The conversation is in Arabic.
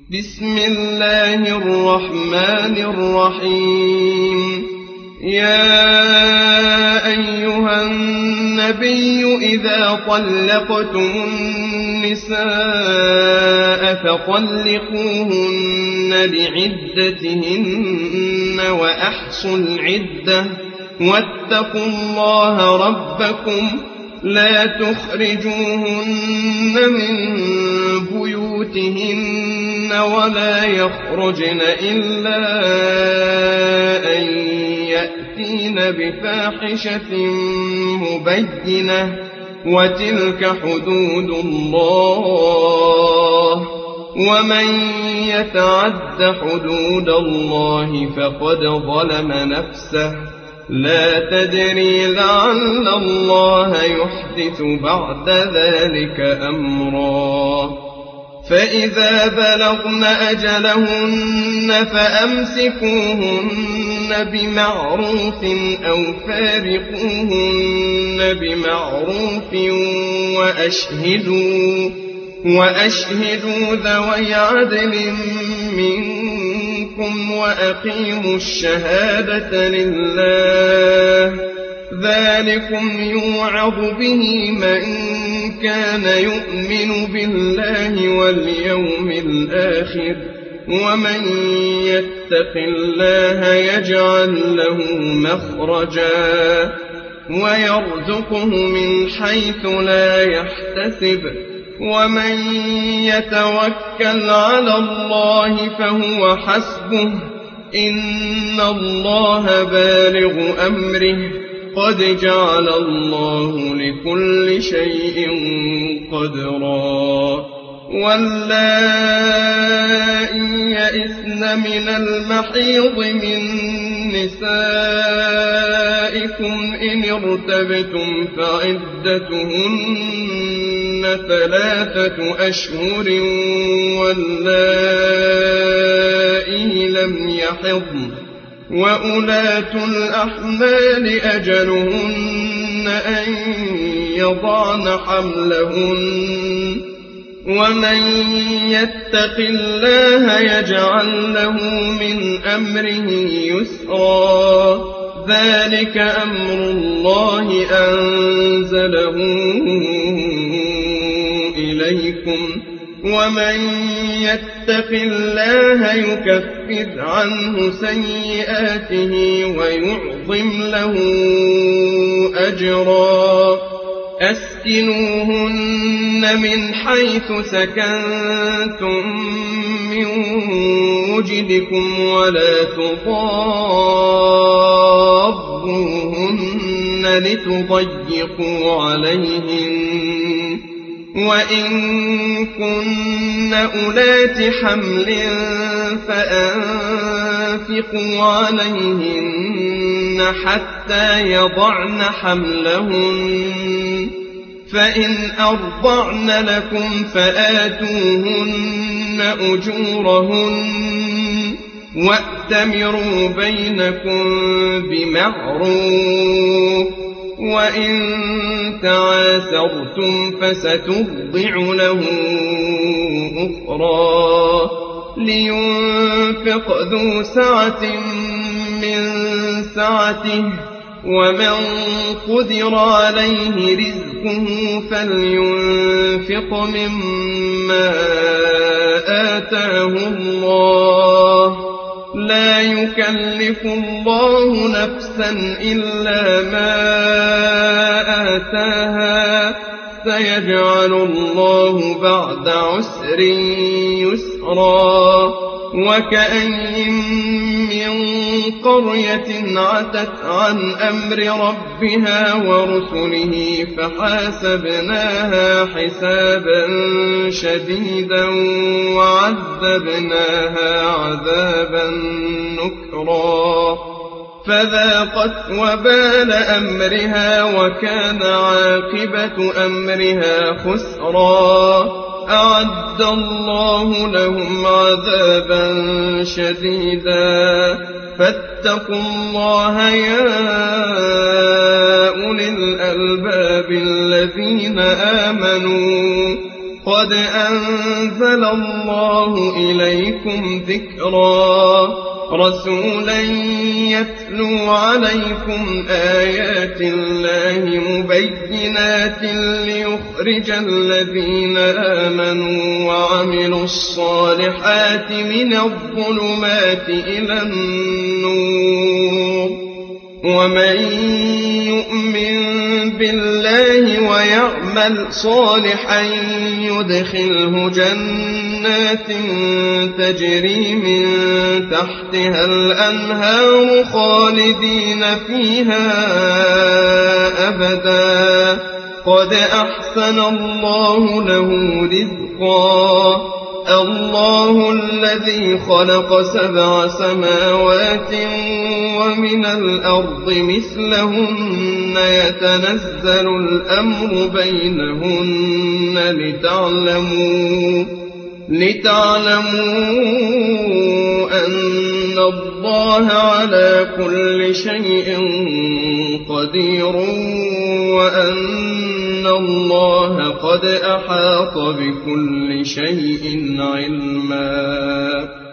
بسم الله الرحمن الرحيم. يا أيها النبي إذا طلقتم النساء فطلقوهن لعدتهن وأحصوا العدة واتقوا الله ربكم لا تخرجوهن من بيوتهن ولا يخرجن إلا أن يأتين بفاحشة مبينة وتلك حدود الله ومن يتعد حدود الله فقد ظلم نفسه لا تدري لعل الله يحدث بعد ذلك أمرا. فإذا بلغن أجلهن فأمسكوهن بمعروف أو فارقوهن بمعروف وأشهدوا ذوي عدل منكم وأقيموا الشهادة لله ذلكم يوعظ به من كان يؤمن بالله واليوم الآخر ومن يتق الله يجعل له مخرجا ويرزقه من حيث لا يحتسب ومن يتوكل على الله فهو حسبه إن الله بالغ أمره قد جعل الله لكل شيء قدرا. واللائي يئسن من المحيض من نسائكم إن ارتبتم فعدتهن 3 أشهر واللائي لم يحضن وأولاة الأحمال أجلهن أن يضعن حملهن ومن يتق الله يجعل له من أمره يسرا ذلك أمر الله أنزله إليكم ومن يتق الله يكفر عنه سيئاته ويعظم له أجرا. أسكنوهن من حيث سكنتم من وجدكم ولا تضاروهن لتضيقوا عليهن وإن كن أولات حمل فأنفقوا عليهن حتى يضعن حملهن فإن أرضعن لكم فآتوهن أجورهن وأتمروا بينكم بمعروف وإن تعاسرتم فسترضع له أخرى لينفق ذو سعة من سعته ومن قدر عليه رزقه فلينفق مما آتاه الله لا يكلف الله نفسا إلا ما آتاها سيجعل الله بعد عسر يسرا. وكأين من قرية عتت عن أمر ربها ورسله فحاسبناها حسابا شديدا وعذبناها عذابا نكرا فذاقت وبال أمرها وكان عاقبة أمرها خسرا. أعد الله لهم عذابا شديدا فاتقوا الله يا أولي الألباب الذين آمنوا قد أنزل الله إليكم ذكرا رسولا يتلو عليكم آيات الله مبينات ليخرج الذين آمنوا وعملوا الصالحات من الظلمات إلى النور ومن يؤمن بالله ويعمل صالحا يدخله جنات تجري من تحتها الأنهار خالدين فيها أبدا قد أحسن الله له رزقا الله الذي خلق 7 سماوات ومن الأرض مثلهن يتنزل الأمر بينهن لتعلموا أن الله على كل شيء قدير وأن الله قد أحاط بكل شيء علما